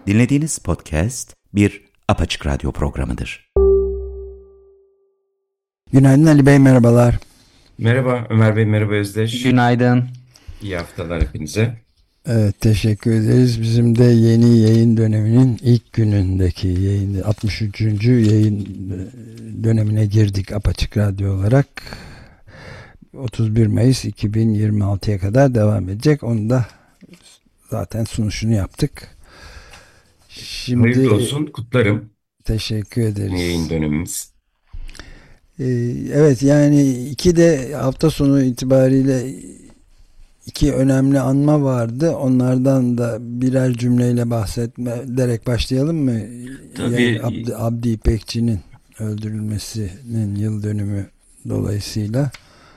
Dinlediğiniz podcast bir Apaçık Radyo programıdır. Günaydın Ali Bey, merhabalar. Merhaba Ömer Bey, merhaba Özdeş. Günaydın. İyi haftalar hepinize. Evet, teşekkür ederiz. Bizim de yeni yayın döneminin ilk günündeki 63. yayın dönemine girdik Apaçık Radyo olarak. 31 Mayıs 2026'ya kadar devam edecek. Onu da zaten sunuşunu yaptık. Şimdi, hayırlı olsun, kutlarım. Teşekkür ederiz. Yayın dönemimiz. Evet, yani iki de hafta sonu itibariyle iki önemli anma vardı. Onlardan da birer cümleyle bahsederek başlayalım mı? Tabii. Abdi İpekçi'nin öldürülmesinin yıl dönümü dolayısıyla.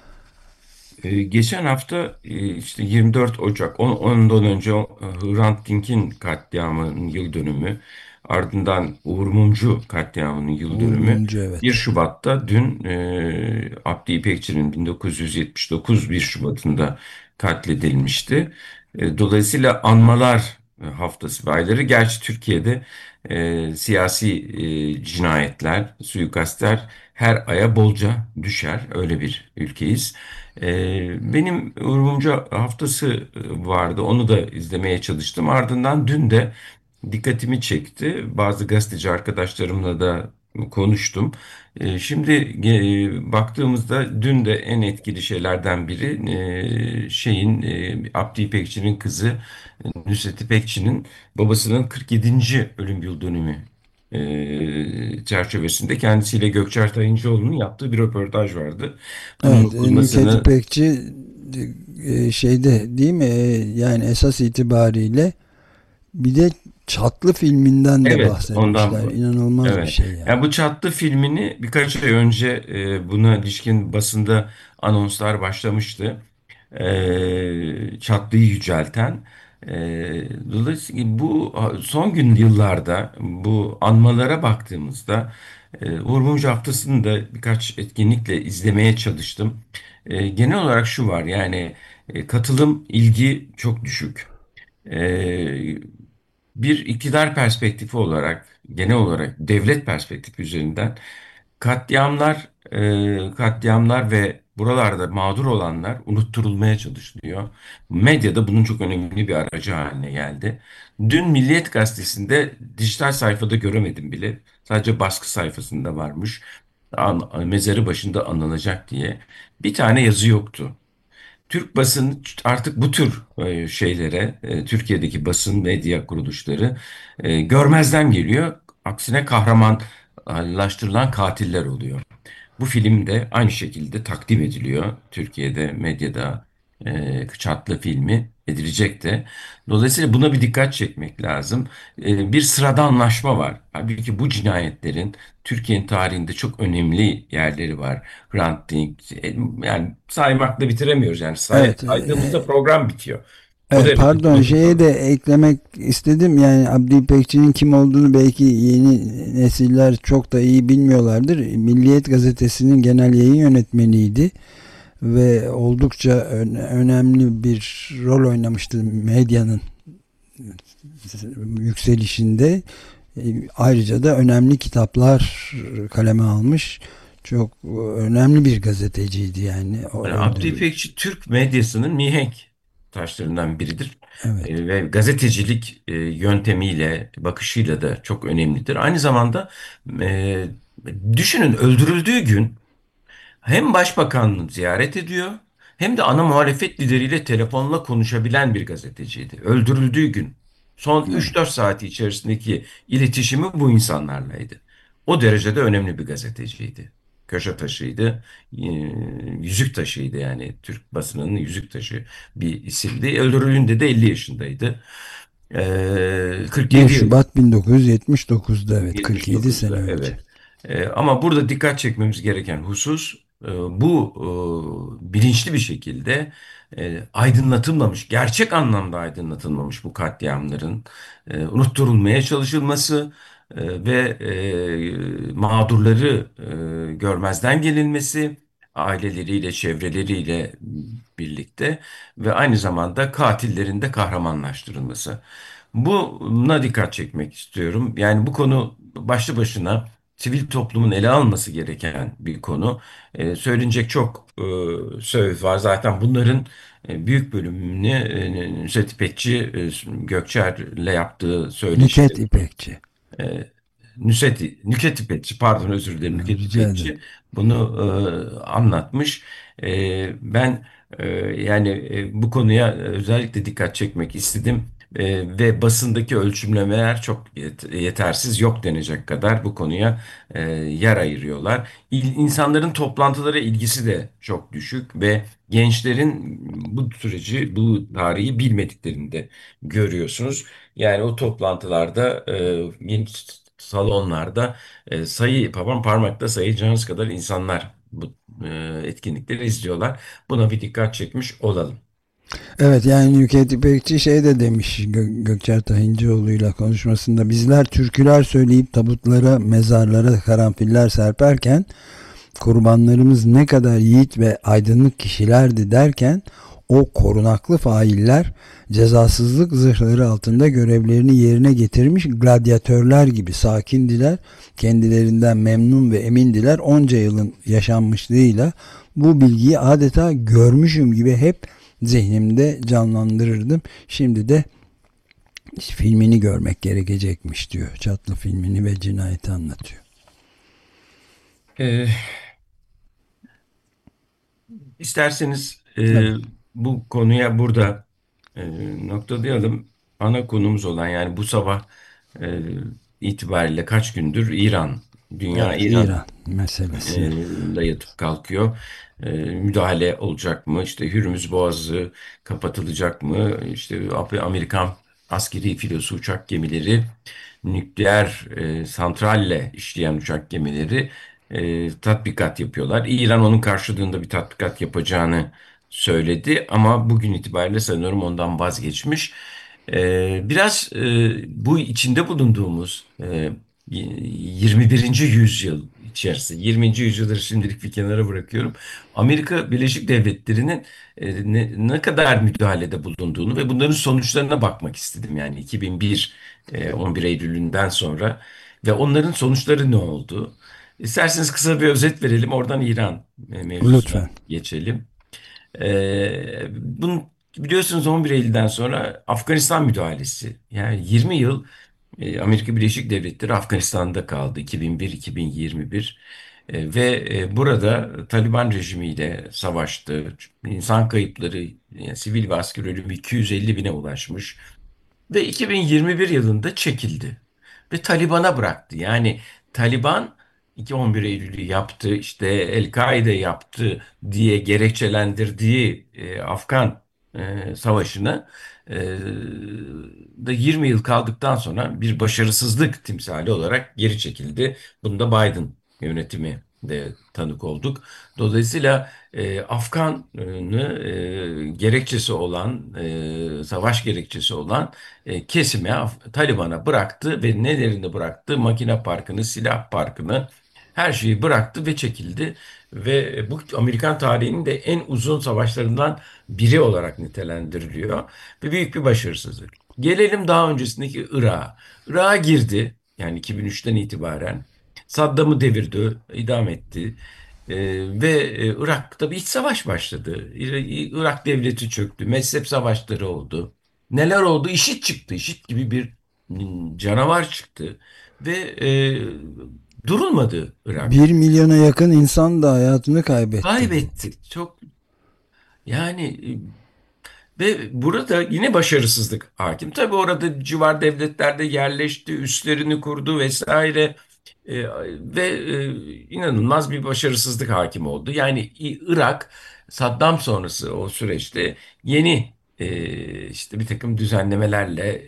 Geçen hafta işte 24 Ocak, ondan önce Hrant Dink'in katliamının yıl dönümü, ardından Uğur Mumcu katliamının yıl dönümü. Mumcu, evet. 1 Şubat'ta dün Abdi İpekçi'nin 1979 1 Şubat'ında katledilmişti. Dolayısıyla anmalar haftası ve ayları. Gerçi Türkiye'de siyasi cinayetler, suikastler her aya bolca düşer. Öyle bir ülkeyiz. Benim Uğur Mumcu haftası vardı. Onu da izlemeye çalıştım. Ardından dün de dikkatimi çekti. Bazı gazeteci arkadaşlarımla da konuştum. Şimdi baktığımızda dün de en etkili şeylerden biri Abdi İpekçi'nin kızı Nusret İpekçi'nin babasının 47. ölüm yıl dönümü çerçevesinde kendisiyle Gökçer Tayıncıoğlu'nun yaptığı bir röportaj vardı. Bunun Evet, Nükhet okunmasını İpekçi şeyde değil mi? Yani esas itibariyle bir de Çatlı filminden de evet, bahsetmişler. İnanılmaz bir evet. şey yani. Yani bu Çatlı filmini birkaç ay önce buna ilişkin basında anonslar başlamıştı. Çatlıyı yücelten. Dolayısıyla bu son gün yıllarda bu anmalara baktığımızda Uğur Mumcu Haftası'nı da birkaç etkinlikle izlemeye çalıştım. Genel olarak şu var, yani katılım, ilgi çok düşük. E, Bir iktidar perspektifi olarak, genel olarak devlet perspektifi üzerinden katliamlar ve buralarda mağdur olanlar unutturulmaya çalışılıyor. Medyada bunun çok önemli bir aracı haline geldi. Dün Milliyet Gazetesi'nde dijital sayfada göremedim bile. Sadece baskı sayfasında varmış. Mezarı başında anılacak diye. Bir tane yazı yoktu. Türk basın artık bu tür şeylere, Türkiye'deki basın medya kuruluşları görmezden geliyor. Aksine kahramanlaştırılan katiller oluyor. Bu film de aynı şekilde takdim ediliyor. Türkiye'de medyada Çatlı filmi edilecek de. Dolayısıyla buna bir dikkat çekmek lazım. Bir sıradanlaşma var. Halbuki bu cinayetlerin Türkiye'nin tarihinde çok önemli yerleri var. Hrant Dink, yani saymakla bitiremiyoruz. Yani Evet, saydığımızda program bitiyor. O evet, derece pardon, dolu şeye dolu. de eklemek istedim. Yani Abdi İpekçi'nin kim olduğunu belki yeni nesiller çok da iyi bilmiyorlardır. Milliyet Gazetesi'nin genel yayın yönetmeniydi ve oldukça önemli bir rol oynamıştı medyanın yükselişinde. Ayrıca da önemli kitaplar kaleme almış. Çok önemli bir gazeteciydi yani. O Yani Abdi öldürü. İpekçi Türk medyasının mihenk taşlarından biridir. Evet. Ve gazetecilik yöntemiyle, bakışıyla da çok önemlidir. Aynı zamanda e, düşünün, öldürüldüğü gün hem başbakanını ziyaret ediyor hem de ana muhalefet lideriyle telefonla konuşabilen bir gazeteciydi. Öldürüldüğü gün son Evet. 3-4 saati içerisindeki iletişimi bu insanlarlaydı. O derecede önemli bir gazeteciydi. Köşe taşıydı, e, yüzük taşıydı, yani Türk basınının yüzük taşı bir isimdi. Öldürüldüğünde de 50 yaşındaydı. 1 47 yıl. Şubat 1979'da, evet, 47 sene 79'da, önce. evet. Ama burada dikkat çekmemiz gereken husus, bu bilinçli bir şekilde aydınlatılmamış, gerçek anlamda aydınlatılmamış bu katliamların unutturulmaya çalışılması ve mağdurları görmezden gelinmesi, aileleriyle, çevreleriyle birlikte ve aynı zamanda katillerin de kahramanlaştırılması. Buna dikkat çekmek istiyorum. Yani bu konu başlı başına sivil toplumun ele alması gereken bir konu. Söylenecek çok söz var. Zaten bunların büyük bölümünü Nusret İpekçi Gökçer'le yaptığı söyleşide Nüket İpekçi. Nüket İpekçi, pardon, özür dilerim, Nüket Rica ederim. İpekçi bunu anlatmış. Ben yani bu konuya özellikle dikkat çekmek istedim. Ve basındaki ölçümlemeler çok yetersiz, yok denecek kadar bu konuya yer ayırıyorlar. İnsanların toplantılara ilgisi de çok düşük ve gençlerin bu süreci, bu tarihi bilmediklerini de görüyorsunuz. Yani o toplantılarda, geniş salonlarda parmakta sayacağınız kadar insanlar bu etkinlikleri izliyorlar. Buna bir dikkat çekmiş olalım. Evet, yani Nüket İpekçi şey de demiş Gökçer Tahincioğlu'yla konuşmasında, bizler türküler söyleyip tabutlara, mezarlara karanfiller serperken, kurbanlarımız ne kadar yiğit ve aydınlık kişilerdi derken, o korunaklı failler cezasızlık zırhları altında görevlerini yerine getirmiş gladyatörler gibi sakindiler, kendilerinden memnun ve emindiler. Onca yılın yaşanmışlığıyla bu bilgiyi adeta görmüşüm gibi hep zihnimde canlandırırdım. Şimdi de filmini görmek gerekecekmiş diyor. Çatlı filmini ve cinayeti anlatıyor. E, isterseniz Tabii. bu konuya burada noktalayalım. Ana konumuz olan, yani bu sabah e, itibariyle kaç gündür dünya Evet, İran İran meselesi. da yatıp kalkıyor. Müdahale olacak mı? İşte Hürmüz Boğazı kapatılacak mı? İşte Amerikan askeri filosu uçak gemileri, nükleer santralle işleyen uçak gemileri tatbikat yapıyorlar. İran onun karşılığında bir tatbikat yapacağını söyledi ama bugün itibariyle sanıyorum ondan vazgeçmiş. Biraz bu içinde bulunduğumuz 21. yüzyıl içerisinde, 20. yüzyılları şimdilik bir kenara bırakıyorum. Amerika Birleşik Devletleri'nin ne kadar müdahalede bulunduğunu ve bunların sonuçlarına bakmak istedim. Yani 2001 11 Eylül'ünden sonra ve onların sonuçları ne oldu? İsterseniz kısa bir özet verelim. Oradan İran mevzusuna Lütfen. geçelim. Bunu biliyorsunuz, 11 Eylül'den sonra Afganistan müdahalesi. Yani 20 yıl Amerika Birleşik Devletleri Afganistan'da kaldı. 2001-2021. Burada Taliban rejimiyle savaştı. İnsan kayıpları, yani sivil ve asker ölümü 250 bine ulaşmış. Ve 2021 yılında çekildi. Ve Taliban'a bıraktı. Yani Taliban 11 Eylül'ü yaptı, işte El-Kaide yaptı diye gerekçelendirdiği Afgan savaşını e, da 20 yıl kaldıktan sonra bir başarısızlık timsali olarak geri çekildi. Bunda Biden yönetimi de tanık olduk. Dolayısıyla Afgan'ı gerekçesi olan, savaş gerekçesi olan kesime, Taliban'a bıraktı ve nelerini bıraktı? Makine parkını, silah parkını, her şeyi bıraktı ve çekildi. Ve bu Amerikan tarihinin de en uzun savaşlarından biri olarak nitelendiriliyor ve büyük bir başarısızlık. Gelelim daha öncesindeki Irak'a. Irak'a girdi, yani 2003'ten itibaren. Saddam'ı devirdi, idam etti. Irak'ta bir iç savaş başladı. Irak devleti çöktü. Mezhep savaşları oldu. Neler oldu? IŞİD çıktı. IŞİD gibi bir canavar çıktı. Ve durulmadı Irak. 1 milyona yakın insan da hayatını kaybetti. Kaybetti. Çok, yani ve burada yine başarısızlık hakim. Tabii orada civar devletlerde yerleşti, üslerini kurdu vesaire. İnanılmaz bir başarısızlık hakim oldu. Yani Irak, Saddam sonrası o süreçte yeni işte bir takım düzenlemelerle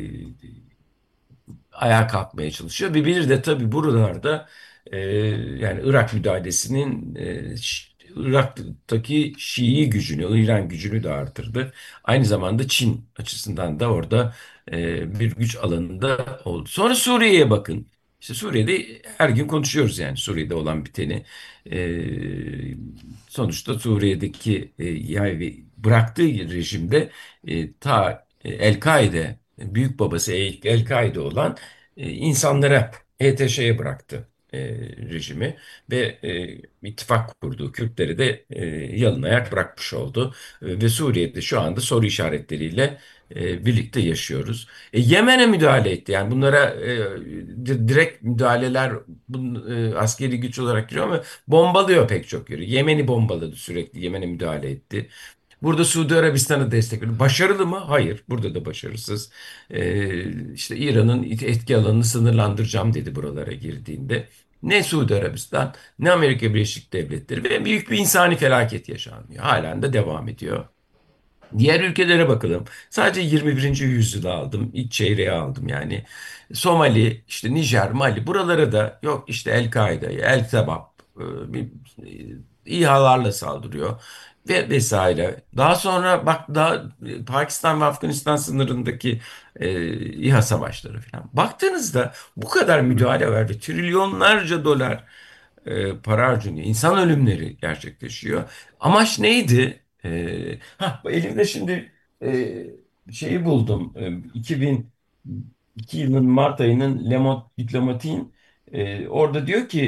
ayağa kalkmaya çalışıyor. Ve bir de tabii buralarda yani Irak müdahalesinin Irak'taki Şii gücünü, İran gücünü de artırdı. Aynı zamanda Çin açısından da orada bir güç alanında oldu. Sonra Suriye'ye bakın. İşte Suriye'de her gün konuşuyoruz, yani Suriye'de olan biteni. E, Sonuçta Suriye'deki yani bıraktığı rejimde ta El-Kaide büyük babası El-Kaide olan insanlara HTŞ'ye bıraktı rejimi ve ittifak kurduğu Kürtleri de yalın ayak bırakmış oldu. Ve Suriye'de şu anda soru işaretleriyle birlikte yaşıyoruz. Yemen'e müdahale etti. Yani bunlara direkt müdahaleler askeri güç olarak giriyor ama bombalıyor pek çok yeri. Yemen'i bombaladı sürekli. Yemen'e müdahale etti. Burada Suudi Arabistan'ı destekliyor. Başarılı mı? Hayır. Burada da başarısız. İşte İran'ın etki alanını sınırlandıracağım dedi buralara girdiğinde. Ne Suudi Arabistan ne Amerika Birleşik Devletleri ve büyük bir insani felaket yaşanıyor. Halen de devam ediyor. Diğer ülkelere bakalım. Sadece 21. yüzyılı aldım. İlk çeyreği aldım yani. Somali, işte Nijer, Mali buralara da yok işte El-Kaide, El-Sebab İHA'larla saldırıyor ve vesaire. Daha sonra bak daha Pakistan ve Afganistan sınırındaki İHA savaşları falan. Baktığınızda bu kadar müdahale var ve trilyonlarca dolar para harcanıyor. İnsan ölümleri gerçekleşiyor. Amaç neydi? Elimde şimdi şeyi buldum. 2002 yılının Mart ayının Le Monde Diplomatik'in orada diyor ki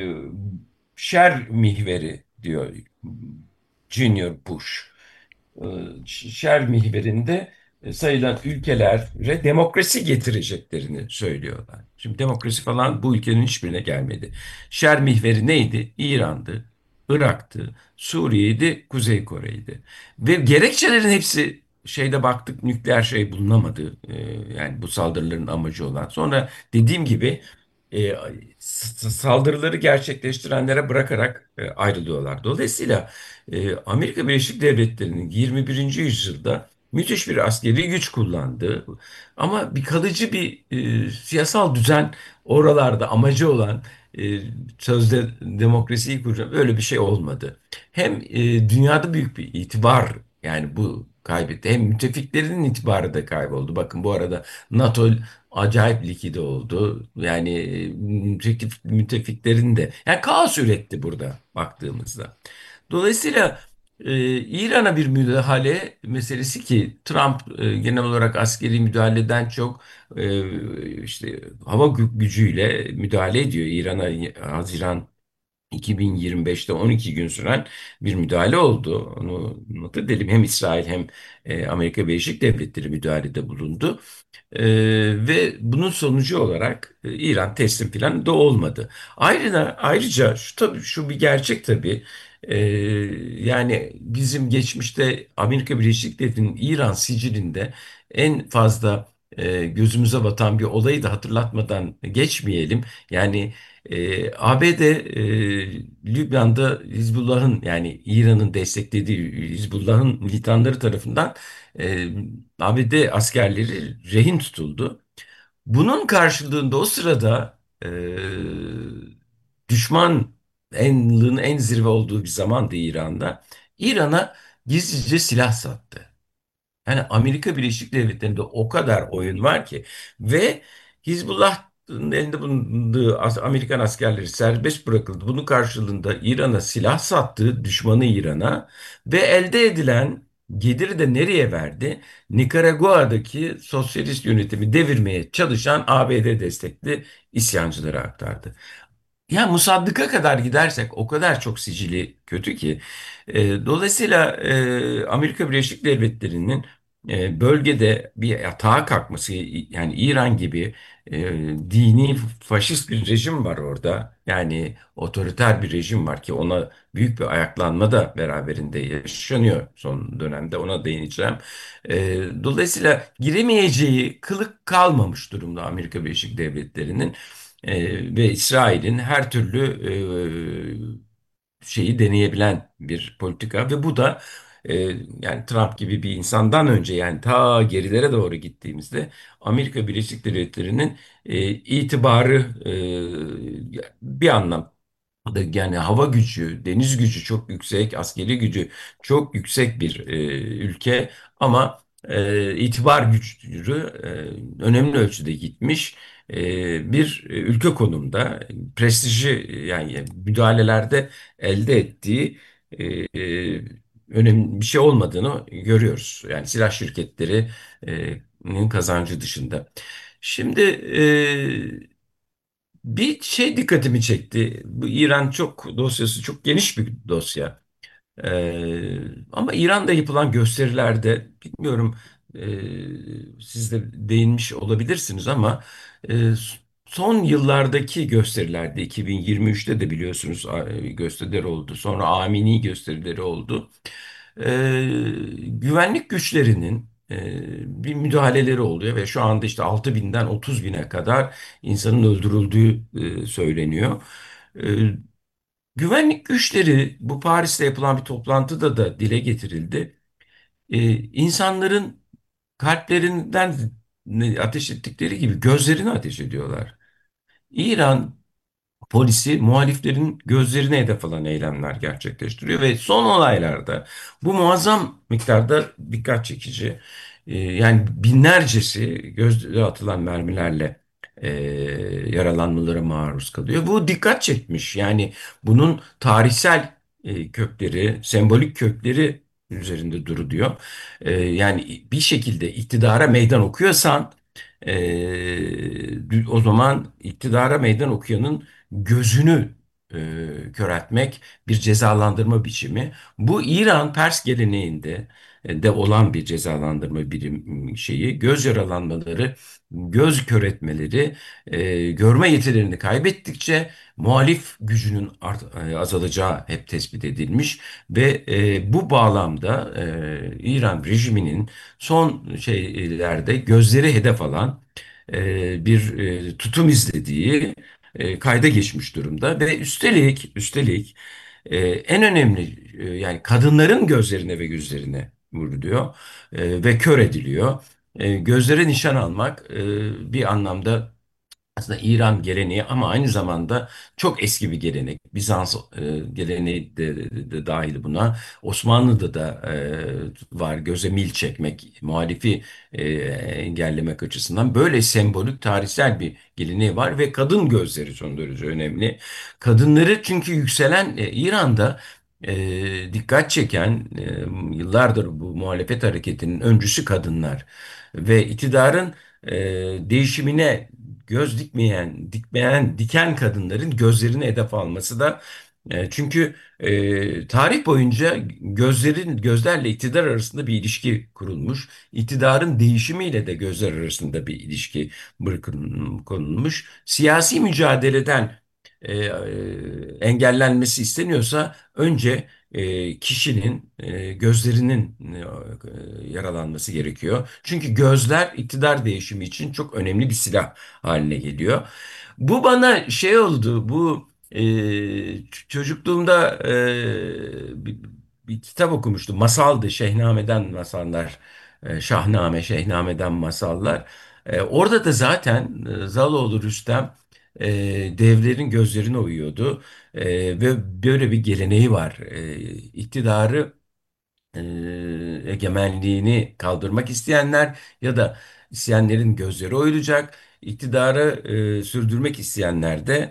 şer mihveri diyor Junior Bush. E, Şer mihverinde sayılan ülkelere demokrasi getireceklerini söylüyorlar. Şimdi demokrasi falan bu ülkenin hiçbirine gelmedi. Şer mihveri neydi? İran'dı, Irak'tı, Suriye'ydi, Kuzey Kore'ydi. Ve gerekçelerin hepsi şeyde baktık nükleer şey bulunamadı. Yani bu saldırıların amacı olan. Sonra dediğim gibi e, saldırıları gerçekleştirenlere bırakarak ayrılıyorlar. Dolayısıyla Amerika Birleşik Devletleri'nin 21. yüzyılda müthiş bir askeri güç kullandı. Ama bir kalıcı bir siyasal düzen oralarda amacı olan sözde demokrasiyi kuracağım öyle bir şey olmadı. Hem dünyada büyük bir itibar yani bu kaybetti. Hem müttefiklerinin itibarı da kayboldu. Bakın bu arada NATO acayip likide oldu. Yani müttefiklerin de yani kaos üretti burada baktığımızda. Dolayısıyla İran'a bir müdahale meselesi ki Trump genel olarak askeri müdahaleden çok işte hava gücüyle müdahale ediyor. İran'a Haziran 2025'te 12 gün süren bir müdahale oldu. Onu not edelim. Hem İsrail hem Amerika Birleşik Devletleri müdahalede bulundu. Ve bunun sonucu olarak İran teslim falan da olmadı. Ayrıca şu tabii şu bir gerçek tabii. Ee, Yani bizim geçmişte Amerika Birleşik Devletleri'nin İran sicilinde en fazla gözümüze batan bir olayı da hatırlatmadan geçmeyelim. Yani ABD Lübnan'da Hizbullah'ın yani İran'ın desteklediği Hizbullah'ın militanları tarafından e, ABD askerleri rehin tutuldu. Bunun karşılığında o sırada düşmanlığın en zirve olduğu bir zamandı İran'da. İran'a gizlice silah sattı. Yani Amerika Birleşik Devletleri'nde o kadar oyun var ki ve Hizbullah'ın elinde bulunduğu Amerikan askerleri serbest bırakıldı. Bunun karşılığında İran'a silah sattı, düşmanı İran'a ve elde edilen geliri de nereye verdi? Nikaragua'daki sosyalist yönetimi devirmeye çalışan ABD destekli isyancılara aktardı. Ya Musaddık'a kadar gidersek o kadar çok sicili kötü ki. Dolayısıyla Amerika Birleşik Devletleri'nin bölgede bir atağa kalkması yani İran gibi e, dini faşist bir rejim var orada. Yani otoriter bir rejim var ki ona büyük bir ayaklanma da beraberinde yaşanıyor son dönemde ona değineceğim. Dolayısıyla giremeyeceği kılık kalmamış durumda Amerika Birleşik Devletleri'nin. Ve İsrail'in her türlü şeyi deneyebilen bir politika ve bu da e, yani Trump gibi bir insandan önce yani ta gerilere doğru gittiğimizde Amerika Birleşik Devletleri'nin itibarı bir anlamda yani hava gücü, deniz gücü çok yüksek, askeri gücü çok yüksek bir ülke ama itibar gücü önemli ölçüde gitmiş bir ülke konumda prestiji yani müdahalelerde elde ettiği önemli bir şey olmadığını görüyoruz. Yani silah şirketleri kazancı dışında. Şimdi bir şey dikkatimi çekti. Bu İran dosyası çok geniş bir dosya. Ama İran'da yapılan gösterilerde bilmiyorum, siz de değinmiş olabilirsiniz ama son yıllardaki gösterilerde 2023'te de biliyorsunuz gösteriler oldu. Sonra Amini gösterileri oldu. Güvenlik güçlerinin bir müdahaleleri oluyor ve şu anda işte 6.000'den 30.000'e kadar insanın öldürüldüğü söyleniyor. E, Güvenlik güçleri bu Paris'te yapılan bir toplantıda da dile getirildi. İnsanların kalplerinden ateş ettikleri gibi gözlerini ateş ediyorlar. İran polisi muhaliflerin gözlerine hedef alan eylemler gerçekleştiriyor ve son olaylarda bu muazzam miktarda dikkat çekici. Yani binlercesi gözle atılan mermilerle yaralanmalara maruz kalıyor. Bu dikkat çekmiş. Yani bunun tarihsel kökleri, sembolik kökleri üzerinde duruluyor. Yani bir şekilde iktidara meydan okuyorsan o zaman iktidara meydan okuyanın gözünü köreltmek bir cezalandırma biçimi. Bu İran Pers geleneğinde de olan bir cezalandırma birim şeyi. Göz yaralanmaları, göz kör etmeleri, görme yetilerini kaybettikçe muhalif gücünün azalacağı hep tespit edilmiş ve bu bağlamda İran rejiminin son şeylerde gözleri hedef alan bir tutum izlediği kayda geçmiş durumda ve üstelik en önemli yani kadınların gözlerine ve yüzlerine vuruluyor ve kör ediliyor. Gözlere nişan almak bir anlamda aslında İran geleneği ama aynı zamanda çok eski bir gelenek. Bizans geleneği de dahil buna. Osmanlı'da da var göze mil çekmek, muhalifi engellemek açısından. Böyle sembolik, tarihsel bir geleneği var ve kadın gözleri son derece önemli. Kadınları çünkü yükselen İran'da dikkat çeken yıllardır bu muhalefet hareketinin öncüsü kadınlar ve iktidarın değişimine diken kadınların gözlerini hedef alması da çünkü tarih boyunca gözlerle iktidar arasında bir ilişki kurulmuş. İktidarın değişimiyle de gözler arasında bir ilişki konulmuş. Siyasi mücadeleden engellenmesi isteniyorsa önce kişinin gözlerinin yaralanması gerekiyor. Çünkü gözler iktidar değişimi için çok önemli bir silah haline geliyor. Bu bana şey oldu. Bu çocukluğumda bir kitap okumuştum. Masaldı. Şehname'den masallar. Şehname'den masallar. Orada da zaten Zaloğlu Rüstem devlerin gözlerine uyuyordu. Ve böyle bir geleneği var. İktidarı e, egemenliğini kaldırmak isteyenler ya da isteyenlerin gözleri oyulacak. İktidarı sürdürmek isteyenler de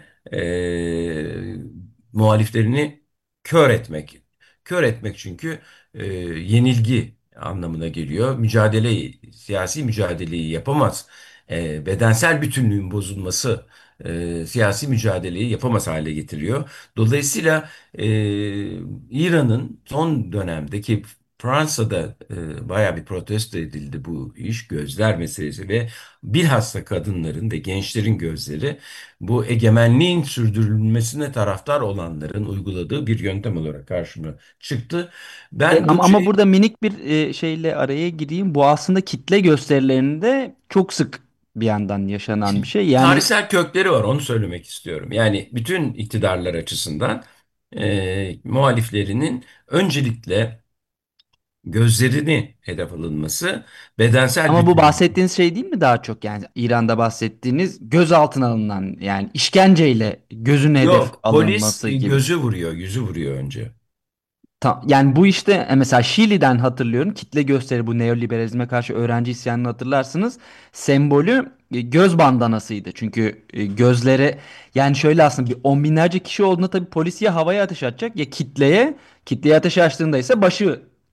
muhaliflerini kör etmek. Kör etmek çünkü yenilgi anlamına geliyor. Siyasi mücadeleyi yapamaz. Bedensel bütünlüğün bozulması siyasi mücadeleyi yapamaz hale getiriyor. Dolayısıyla e, İran'ın son dönemdeki Fransa'da bayağı bir protesto edildi bu iş, gözler meselesi ve bilhassa kadınların ve gençlerin gözleri bu egemenliğin sürdürülmesine taraftar olanların uyguladığı bir yöntem olarak karşıma çıktı. Ben bu Ama şey burada minik bir şeyle araya gireyim. Bu aslında kitle gösterilerinde çok sık bir yandan yaşanan bir şey. Yani tarihsel kökleri var, onu söylemek istiyorum. Yani bütün iktidarlar açısından muhaliflerinin öncelikle gözlerini hedef alınması, bedensel ama bu bütünlüğü. bahsettiğiniz şey değil mi daha çok, yani İran'da bahsettiğiniz gözaltına alınan, yani işkenceyle gözün hedef Yok, polis alınması gibi. gözü vuruyor, yüzü vuruyor önce. Yani bu işte mesela Şili'den hatırlıyorum, kitle gösteri, bu neoliberalizme karşı öğrenci isyanını hatırlarsınız. Sembolü göz bandanasıydı. Çünkü gözlere, yani şöyle, aslında bir on binlerce kişi olduğunda tabii polis ya havaya ateş açacak ya kitleye ateş açtığında ise başı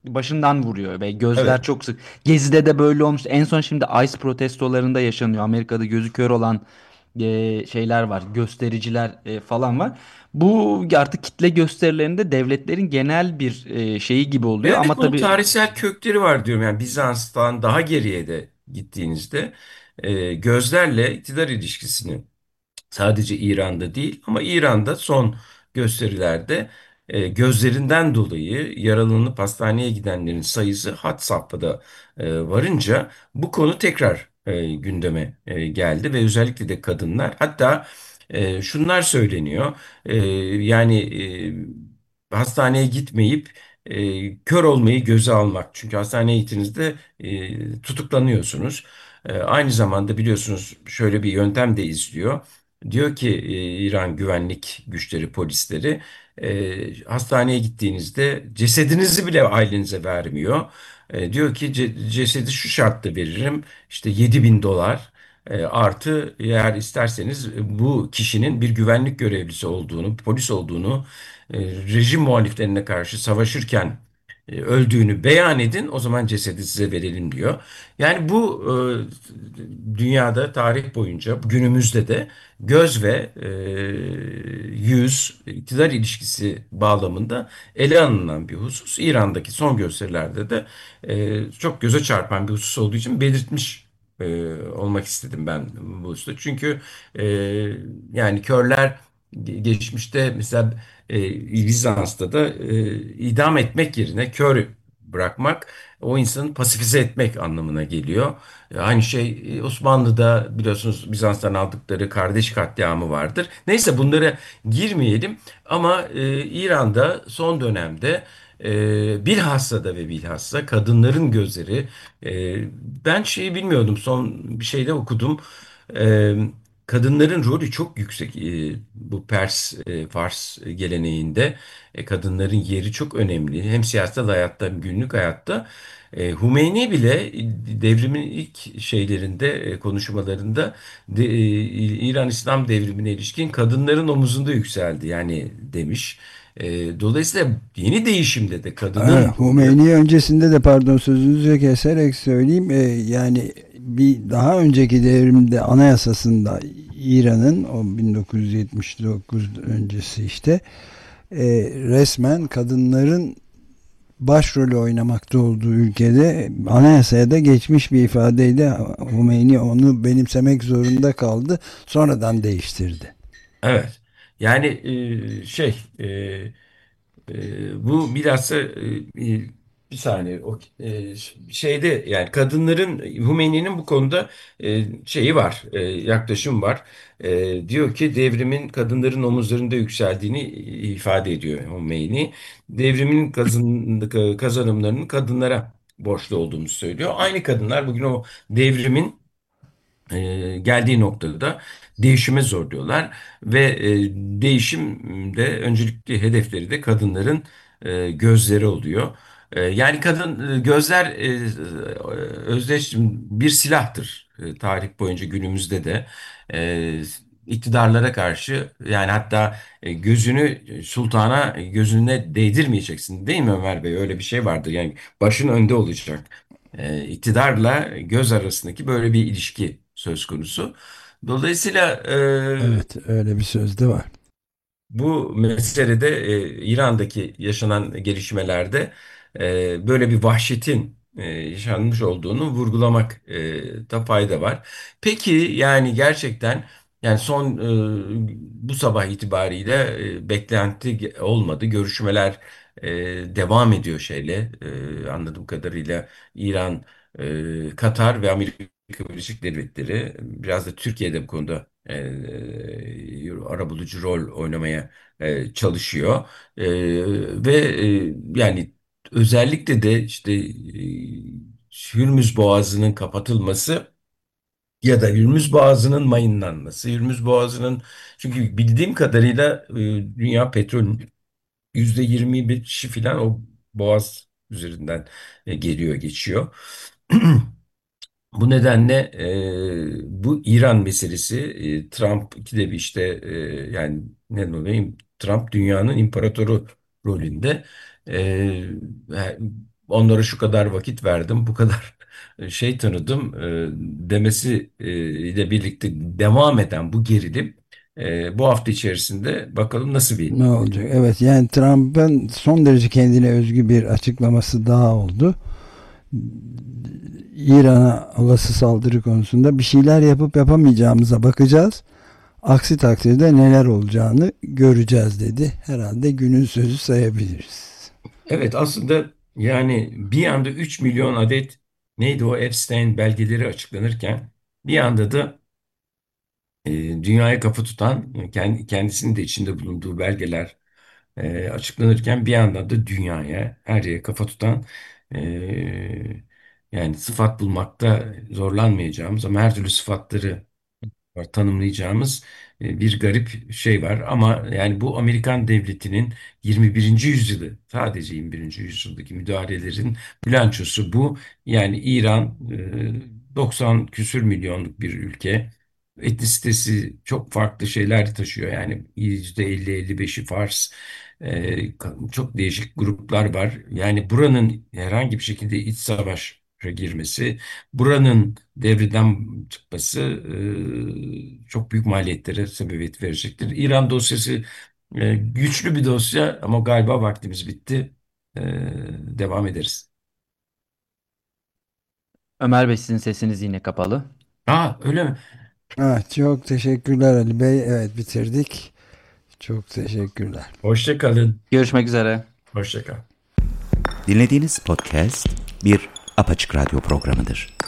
başından vuruyor ve gözler Evet. çok sık. Gezi'de de böyle olmuş. En son şimdi ICE protestolarında yaşanıyor. Amerika'da gözü kör olan şeyler var, göstericiler falan var. Bu artık kitle gösterilerinde devletlerin genel bir şeyi gibi oluyor Evet, ama bunun tabii. tarihsel kökleri var diyorum. Yani Bizans'tan daha geriye de gittiğinizde gözlerle iktidar ilişkisini sadece İran'da değil ama İran'da son gösterilerde gözlerinden dolayı yaralanıp hastaneye gidenlerin sayısı had safhada varınca bu konu tekrar gündeme geldi ve özellikle de kadınlar, hatta şunlar söyleniyor. Yani hastaneye gitmeyip kör olmayı göze almak, çünkü hastaneye gittiğinizde tutuklanıyorsunuz. Aynı zamanda biliyorsunuz şöyle bir yöntem de izliyor. Diyor ki İran güvenlik güçleri, polisleri, hastaneye gittiğinizde cesedinizi bile ailenize vermiyor. Diyor ki cesedi şu şartta veririm, işte 7.000 dolar, artı eğer isterseniz bu kişinin bir güvenlik görevlisi olduğunu, polis olduğunu, rejim muhaliflerine karşı savaşırken öldüğünü beyan edin, o zaman cesedi size verelim diyor. Yani bu dünyada tarih boyunca günümüzde de göz ve yüz iktidar ilişkisi bağlamında ele alınan bir husus. İran'daki son gösterilerde de çok göze çarpan bir husus olduğu için belirtmiş olmak istedim ben bu hususta. Çünkü e, yani körler geçmişte mesela Bizans'ta da idam etmek yerine kör bırakmak o insanı pasifize etmek anlamına geliyor. Aynı şey Osmanlı'da biliyorsunuz Bizans'tan aldıkları kardeş katliamı vardır. Neyse, bunlara girmeyelim ama İran'da son dönemde bilhassa da ve bilhassa kadınların gözleri, ben şeyi bilmiyordum, son bir şeyde okudum. E, Kadınların rolü çok yüksek. Bu Fars geleneğinde kadınların yeri çok önemli. Hem siyasal hayatta hem günlük hayatta. Hümeyni bile devrimin ilk şeylerinde, konuşmalarında İran İslam devrimine ilişkin kadınların omuzunda yükseldi yani demiş. Dolayısıyla yeni değişimde de kadının rolü. Hümeyni öncesinde de, pardon sözünüzü keserek söyleyeyim, yani bir daha önceki devrimde anayasasında İran'ın o 1979 öncesi işte resmen kadınların başrolü oynamakta olduğu ülkede anayasaya da geçmiş bir ifadeyle Hümeyni onu benimsemek zorunda kaldı. Sonradan değiştirdi. Evet. Yani bu bilhassa bir saniye, o şeyde, yani kadınların, Hümeyni'nin bu konuda şeyi var, yaklaşım var. Diyor ki devrimin kadınların omuzlarında yükseldiğini ifade ediyor Hümeyni. Devrimin kazanımlarının kadınlara borçlu olduğunu söylüyor. Aynı kadınlar bugün o devrimin geldiği noktada değişime zorluyorlar ve değişimde öncelikli hedefleri de kadınların gözleri oluyor. Yani gözler özdeş bir silahtır. Tarih boyunca günümüzde de e, iktidarlara karşı, yani hatta gözünü sultana gözüne değdirmeyeceksin, değil mi Ömer Bey? Öyle bir şey vardır. Yani başın önde olacak. İktidarla göz arasındaki böyle bir ilişki söz konusu. Dolayısıyla Evet, öyle bir söz de var. bu meselede İran'daki yaşanan gelişmelerde böyle bir vahşetin yaşanmış olduğunu vurgulamak da fayda var. Peki, yani gerçekten, yani son bu sabah itibariyle beklenti olmadı. Görüşmeler devam ediyor anladığım kadarıyla İran, Katar ve Amerika Birleşik Devletleri, biraz da Türkiye'de bu konuda arabulucu rol oynamaya çalışıyor. Ve yani özellikle de işte Hürmüz Boğazı'nın kapatılması ya da Hürmüz Boğazı'nın mayınlanması. Hürmüz Boğazı'nın, çünkü bildiğim kadarıyla dünya petrolünün %25'i falan o boğaz üzerinden geliyor, geçiyor. Bu nedenle bu İran meselesi, Trump ikide bir işte, yani ne diyeyim, Trump dünyanın imparatoru rolünde. E, onlara şu kadar vakit verdim, bu kadar şey tanıdım demesi ile birlikte devam eden bu gerilim bu hafta içerisinde bakalım nasıl bir. Ne olacak? Evet, yani Trump'ın son derece kendine özgü bir açıklaması daha oldu. İran'a olası saldırı konusunda bir şeyler yapıp yapamayacağımıza bakacağız. Aksi takdirde neler olacağını göreceğiz dedi. Herhalde günün sözü sayabiliriz. Evet, aslında yani bir anda 3 milyon adet neydi o Epstein belgeleri açıklanırken bir anda da dünyaya kafa tutan kendisinin de içinde bulunduğu belgeler açıklanırken bir yandan da dünyaya her yere kafa tutan yani sıfat bulmakta zorlanmayacağımız ama her türlü sıfatları var, tanımlayacağımız bir garip şey var. Ama yani bu Amerikan devletinin 21. yüzyılı, sadece 21. yüzyıldaki müdahalelerin bilançosu bu. Yani İran 90 küsür milyonluk bir ülke. Etnisitesi çok farklı şeyler taşıyor. Yani %50-55'i Fars. Çok değişik gruplar var. Yani buranın herhangi bir şekilde iç savaşa girmesi, buranın devreden çıkması çok büyük maliyetlere sebebiyet verecektir. İran dosyası güçlü bir dosya ama galiba vaktimiz bitti. E, Devam ederiz. Ömer Bey, sizin sesiniz yine kapalı. Öyle mi? Çok teşekkürler Ali Bey. Evet, bitirdik. Çok teşekkürler. Hoşça kalın. Görüşmek üzere. Hoşça kal. Dinlediğiniz podcast bir Apaçık Radyo programıdır.